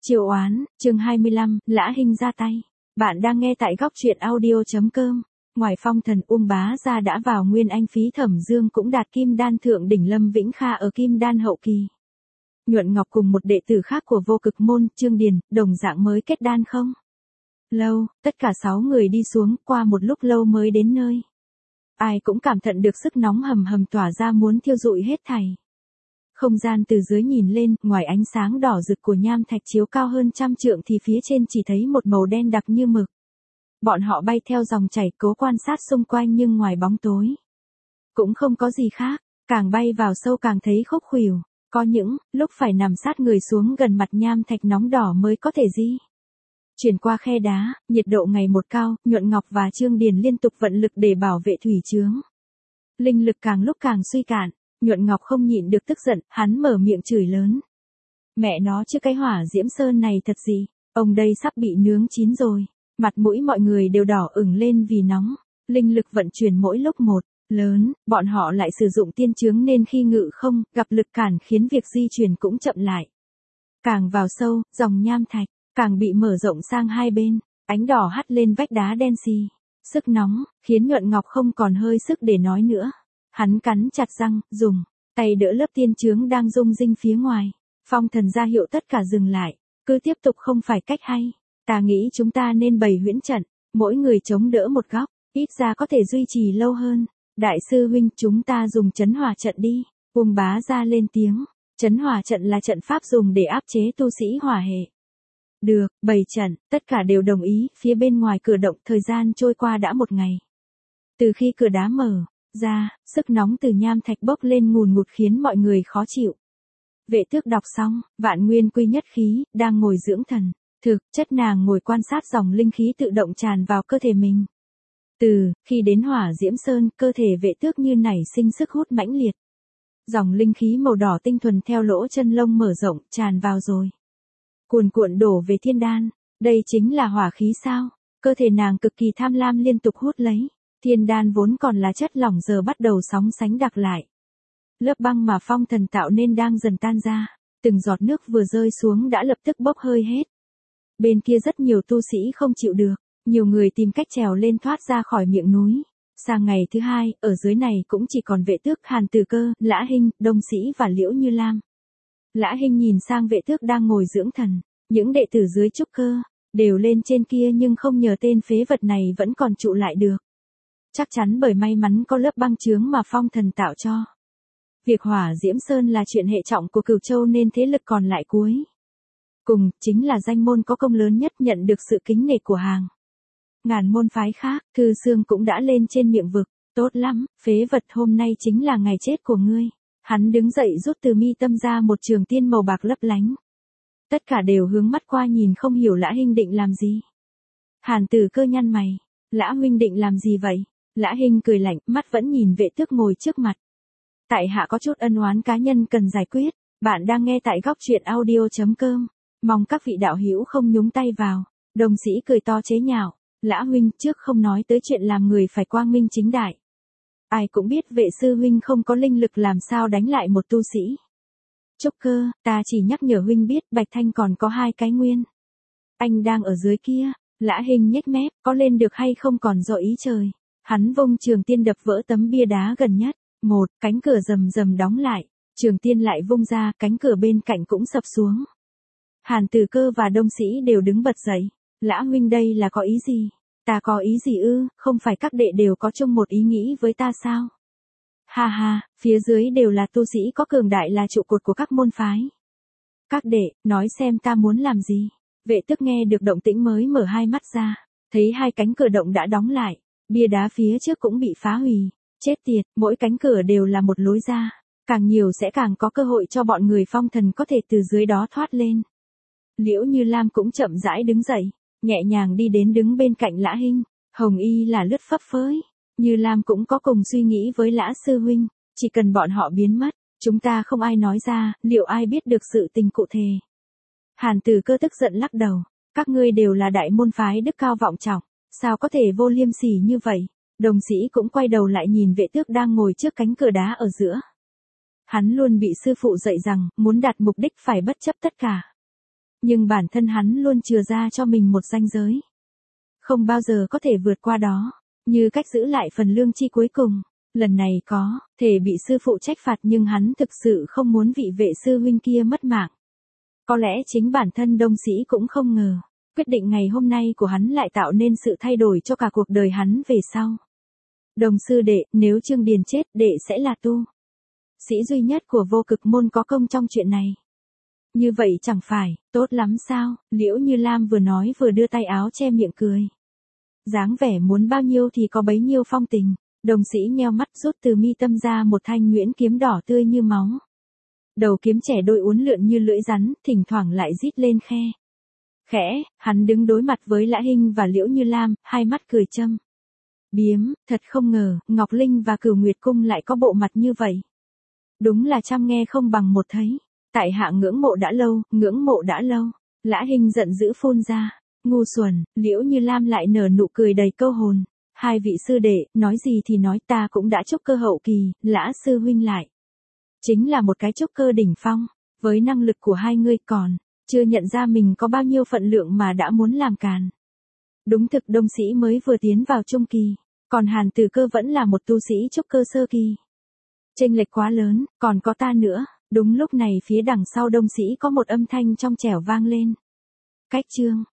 Triệu oán, chương 25, Lã Hinh ra tay. Bạn đang nghe tại góc truyện audio.com. Ngoài Phong Thần Bá ra đã vào Nguyên Anh Phí Thẩm Dương cũng đạt Kim Đan thượng đỉnh, Lâm Vĩnh Kha ở Kim Đan hậu kỳ. Nhuận Ngọc cùng một đệ tử khác của Vô Cực môn, Trương Điền, đồng dạng mới kết đan không lâu, tất cả 6 người đi xuống, qua một lúc lâu mới đến nơi. Ai cũng cảm nhận được sức nóng hầm hầm tỏa ra muốn thiêu rụi hết thảy. Không gian từ dưới nhìn lên, ngoài ánh sáng đỏ rực của nham thạch chiếu cao hơn 100 trượng thì phía trên chỉ thấy một màu đen đặc như mực. Bọn họ bay theo dòng chảy cố quan sát xung quanh nhưng ngoài bóng tối cũng không có gì khác, càng bay vào sâu càng thấy khúc khuỷu, có những lúc phải nằm sát người xuống gần mặt nham thạch nóng đỏ mới có thể di chuyển qua khe đá. Nhiệt độ ngày một cao, Nhuận Ngọc và Trương Điền liên tục vận lực để bảo vệ thủy chướng. Linh lực càng lúc càng suy cạn. Nhuận Ngọc không nhịn được tức giận, hắn mở miệng chửi lớn. Mẹ nó chứ cái hỏa diễm sơn này thật gì, ông đây sắp bị nướng chín rồi. Mặt mũi mọi người đều đỏ ửng lên vì nóng. Linh lực vận chuyển mỗi lúc một lớn, bọn họ lại sử dụng tiên chướng nên khi ngự không, gặp lực cản khiến việc di chuyển cũng chậm lại. Càng vào sâu, dòng nham thạch càng bị mở rộng sang hai bên, ánh đỏ hắt lên vách đá đen xì. Sức nóng khiến Nhuận Ngọc không còn hơi sức để nói nữa. Hắn cắn chặt răng, dùng tay đỡ lớp tiên chướng đang rung rinh phía ngoài. Phong Thần ra hiệu tất cả dừng lại, cứ tiếp tục không phải cách hay. Ta nghĩ chúng ta nên bày huyễn trận, mỗi người chống đỡ một góc, ít ra có thể duy trì lâu hơn. Đại sư huynh, chúng ta dùng chấn hỏa trận đi. Bá ra lên tiếng. Chấn hỏa trận là trận pháp dùng để áp chế tu sĩ hỏa hệ. Được, bày trận, tất cả đều đồng ý. Phía bên ngoài cửa động, thời gian trôi qua đã một ngày. Từ khi cửa đá mở ra, sức nóng từ nham thạch bốc lên ngùn ngụt khiến mọi người khó chịu. Vệ Tước đọc xong, Vạn Nguyên Quy nhất khí, đang ngồi dưỡng thần. Thực chất nàng ngồi quan sát dòng linh khí tự động tràn vào cơ thể mình. Từ khi đến Hỏa Diễm Sơn, cơ thể Vệ Tước như nảy sinh sức hút mãnh liệt. Dòng linh khí màu đỏ tinh thuần theo lỗ chân lông mở rộng, tràn vào rồi cuồn cuộn đổ về thiên đan. Đây chính là hỏa khí sao? Cơ thể nàng cực kỳ tham lam liên tục hút lấy. Thiên đan vốn còn là chất lỏng giờ bắt đầu sóng sánh đặc lại. Lớp băng mà Phong Thần tạo nên đang dần tan ra, từng giọt nước vừa rơi xuống đã lập tức bốc hơi hết. Bên kia rất nhiều tu sĩ không chịu được, nhiều người tìm cách trèo lên thoát ra khỏi miệng núi. Sang ngày thứ hai, ở dưới này cũng chỉ còn Vệ Tước, Hàn Tử Cơ, Lã Hinh, Đông Sĩ và Liễu Như Lam. Lã Hinh nhìn sang Vệ Tước đang ngồi dưỡng thần, những đệ tử dưới trúc cơ đều lên trên kia nhưng không nhờ tên phế vật này vẫn còn trụ lại được. Chắc chắn bởi may mắn có lớp băng chướng mà Phong Thần tạo cho. Việc Hỏa Diễm Sơn là chuyện hệ trọng của Cửu Châu nên thế lực còn lại cuối cùng chính là danh môn có công lớn nhất nhận được sự kính nể của hàng ngàn môn phái khác. Thư Xương cũng đã lên trên miệng vực. Tốt lắm, phế vật, hôm nay chính là ngày chết của ngươi. Hắn đứng dậy rút từ mi tâm ra một trường tiên màu bạc lấp lánh. Tất cả đều hướng mắt qua nhìn không hiểu Lã Hinh định làm gì. Hàn Tử Cơ nhăn mày. Lã huynh định làm gì vậy? Lã Hinh cười lạnh, mắt vẫn nhìn Vệ Tước ngồi trước mặt. Tại hạ có chút ân oán cá nhân cần giải quyết. Bạn đang nghe tại góc truyện audio.com. Mong các vị đạo hữu không nhúng tay vào. Đồng Sĩ cười to chế nhạo. Lã huynh, trước không nói tới chuyện làm người phải quang minh chính đại. Ai cũng biết Vệ sư huynh không có linh lực làm sao đánh lại một tu sĩ trúc cơ. Ta chỉ nhắc nhở huynh biết Bạch Thanh còn có 2 cái nguyên anh đang ở dưới kia. Lã Hinh nhếch mép, có lên được hay không còn do ý trời. Hắn vung trường tiên đập vỡ tấm bia đá gần nhất. Một cánh cửa rầm rầm đóng lại. Trường tiên lại vung ra, cánh cửa bên cạnh cũng sập xuống. Hàn Tử Cơ và Đông Sĩ đều đứng bật dậy. Lã huynh đây là có ý gì? Ta có ý gì ư? Không phải các đệ đều có chung một ý nghĩ với ta sao? Ha ha, phía dưới đều là tu sĩ có cường đại là trụ cột của các môn phái. Các đệ, nói xem ta muốn làm gì? Vệ Tước nghe được động tĩnh mới mở hai mắt ra, thấy 2 cánh cửa động đã đóng lại, bia đá phía trước cũng bị phá hủy. Chết tiệt, mỗi cánh cửa đều là một lối ra, càng nhiều sẽ càng có cơ hội cho bọn người Phong Thần có thể từ dưới đó thoát lên. Liễu Như Lam cũng chậm rãi đứng dậy, nhẹ nhàng đi đến đứng bên cạnh Lã Hinh. Hồng Y là lướt phấp phới. Như Lam cũng có cùng suy nghĩ với Lã sư huynh, chỉ cần bọn họ biến mất, chúng ta không ai nói ra, liệu ai biết được sự tình cụ thể? Hàn Tử Cơ tức giận lắc đầu, các ngươi đều là đại môn phái đức cao vọng trọng, sao có thể vô liêm sỉ như vậy? Đồng Sĩ cũng quay đầu lại nhìn Vệ Tước đang ngồi trước cánh cửa đá ở giữa. Hắn luôn bị sư phụ dạy rằng, muốn đạt mục đích phải bất chấp tất cả. Nhưng bản thân hắn luôn chừa ra cho mình một ranh giới. Không bao giờ có thể vượt qua đó, như cách giữ lại phần lương chi cuối cùng. Lần này có thể bị sư phụ trách phạt nhưng hắn thực sự không muốn vị vệ sư huynh kia mất mạng. Có lẽ chính bản thân Đông Sĩ cũng không ngờ, quyết định ngày hôm nay của hắn lại tạo nên sự thay đổi cho cả cuộc đời hắn về sau. Đồng sư đệ, nếu Trương Điền chết, đệ sẽ là tu sĩ duy nhất của Vô Cực môn có công trong chuyện này. Như vậy chẳng phải tốt lắm sao? Liễu Như Lam vừa nói vừa đưa tay áo che miệng cười. Dáng vẻ muốn bao nhiêu thì có bấy nhiêu phong tình. Đồng Sĩ nheo mắt rút từ mi tâm ra một thanh nhuyễn kiếm đỏ tươi như máu. Đầu kiếm trẻ đôi uốn lượn như lưỡi rắn, thỉnh thoảng lại rít lên khe. Khẽ, hắn đứng đối mặt với Lã Hinh và Liễu Như Lam, hai mắt cười châm biếm, thật không ngờ, Ngọc Linh và Cửu Nguyệt Cung lại có bộ mặt như vậy. Đúng là trăm nghe không bằng một thấy. Tại hạ ngưỡng mộ đã lâu, ngưỡng mộ đã lâu. Lã Hinh giận dữ phun ra. Ngu xuẩn, Liễu Như Lam lại nở nụ cười đầy câu hồn. Hai vị sư đệ, nói gì thì nói, ta cũng đã trúc cơ hậu kỳ, Lã sư huynh lại chính là một cái trúc cơ đỉnh phong. Với năng lực của hai ngươi còn chưa nhận ra mình có bao nhiêu phận lượng mà đã muốn làm càn. Đúng thực Đông Sĩ mới vừa tiến vào trung kỳ, còn Hàn Tử Cơ vẫn là một tu sĩ trúc cơ sơ kỳ. Chênh lệch quá lớn, còn có ta nữa. Đúng lúc này phía đằng sau Đông Sĩ có một âm thanh trong trẻo vang lên. Cách chương